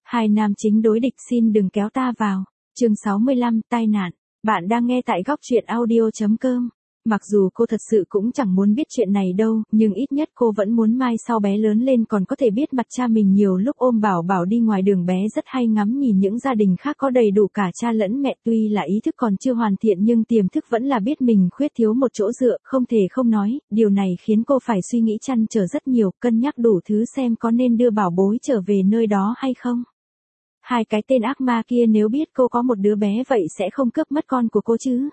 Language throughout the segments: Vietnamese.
Hai nam chính đối địch xin đừng kéo ta vào. Chương 65, tai nạn. Bạn đang nghe tại góc truyện audio.com. Mặc dù cô thật sự cũng chẳng muốn biết chuyện này đâu, nhưng ít nhất cô vẫn muốn mai sau bé lớn lên còn có thể biết mặt cha mình. Nhiều lúc ôm Bảo Bảo đi ngoài đường, bé rất hay ngắm nhìn những gia đình khác có đầy đủ cả cha lẫn mẹ. Tuy là ý thức còn chưa hoàn thiện nhưng tiềm thức vẫn là biết mình khuyết thiếu một chỗ dựa, không thể không nói. Điều này khiến cô phải suy nghĩ trăn trở rất nhiều, cân nhắc đủ thứ xem có nên đưa bảo bối trở về nơi đó hay không. Hai cái tên ác ma kia nếu biết cô có một đứa bé vậy sẽ không cướp mất con của cô chứ.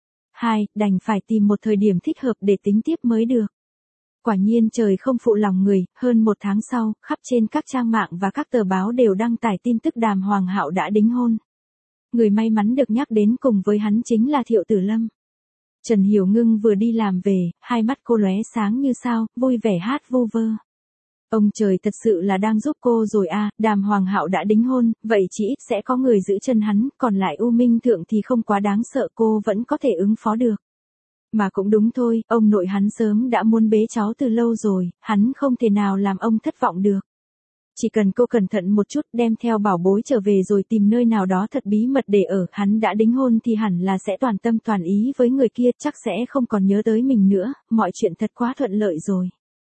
Đành phải tìm một thời điểm thích hợp để tính tiếp mới được. Quả nhiên trời không phụ lòng người, hơn một tháng sau, khắp trên các trang mạng và các tờ báo đều đăng tải tin tức Đàm Hoàng Hạo đã đính hôn. Người may mắn được nhắc đến cùng với hắn chính là Thiệu Tử Lâm. Trần Hiểu Ngưng vừa đi làm về, hai mắt cô lóe sáng như sao, vui vẻ hát vu vơ. Ông trời thật sự là đang giúp cô rồi à, Đàm Hoàng Hạo đã đính hôn, vậy chỉ ít sẽ có người giữ chân hắn, còn lại U Minh Thượng thì không quá đáng sợ, cô vẫn có thể ứng phó được. Mà cũng đúng thôi, ông nội hắn sớm đã muốn bế cháu từ lâu rồi, hắn không thể nào làm ông thất vọng được. Chỉ cần cô cẩn thận một chút, đem theo bảo bối trở về rồi tìm nơi nào đó thật bí mật để ở, hắn đã đính hôn thì hẳn là sẽ toàn tâm toàn ý với người kia, chắc sẽ không còn nhớ tới mình nữa, mọi chuyện thật quá thuận lợi rồi.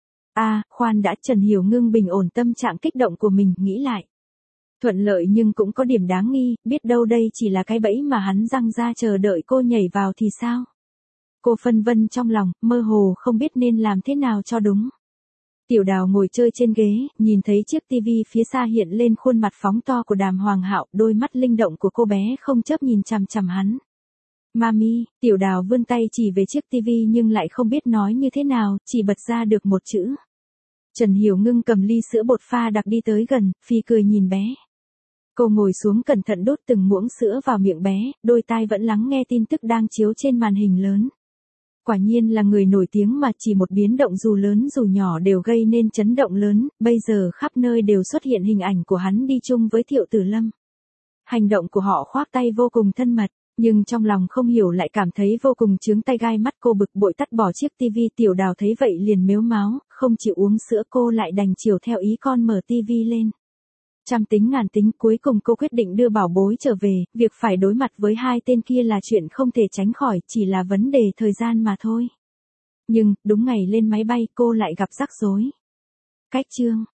Khoan đã, Trần Hiểu Ngưng bình ổn tâm trạng kích động của mình, nghĩ lại. Thuận lợi nhưng cũng có điểm đáng nghi, biết đâu đây chỉ là cái bẫy mà hắn giăng ra chờ đợi cô nhảy vào thì sao? Cô phân vân trong lòng, mơ hồ không biết nên làm thế nào cho đúng. Tiểu Đào ngồi chơi trên ghế, nhìn thấy chiếc tivi phía xa hiện lên khuôn mặt phóng to của Đàm Hoàng Hạo, đôi mắt linh động của cô bé không chớp nhìn chằm chằm hắn. Mami, Tiểu Đào vươn tay chỉ về chiếc tivi nhưng lại không biết nói như thế nào, chỉ bật ra được một chữ. Trần Hiểu Ngưng cầm ly sữa bột pha đặc đi tới gần, phì cười nhìn bé. Cô ngồi xuống cẩn thận đốt từng muỗng sữa vào miệng bé, đôi tai vẫn lắng nghe tin tức đang chiếu trên màn hình lớn. Quả nhiên là người nổi tiếng mà, chỉ một biến động dù lớn dù nhỏ đều gây nên chấn động lớn, bây giờ khắp nơi đều xuất hiện hình ảnh của hắn đi chung với Thiệu Tử Lâm. Hành động của họ khoác tay vô cùng thân mật, nhưng trong lòng không hiểu lại cảm thấy vô cùng chướng tay gai mắt. Cô bực bội tắt bỏ chiếc tivi, Tiểu Đào thấy vậy liền mếu máo, không chịu uống sữa, cô lại đành chiều theo ý con mở tivi lên. Trăm tính ngàn tính, cuối cùng cô quyết định đưa bảo bối trở về, việc phải đối mặt với hai tên kia là chuyện không thể tránh khỏi, chỉ là vấn đề thời gian mà thôi. Nhưng, đúng ngày lên máy bay cô lại gặp rắc rối. Cách chương.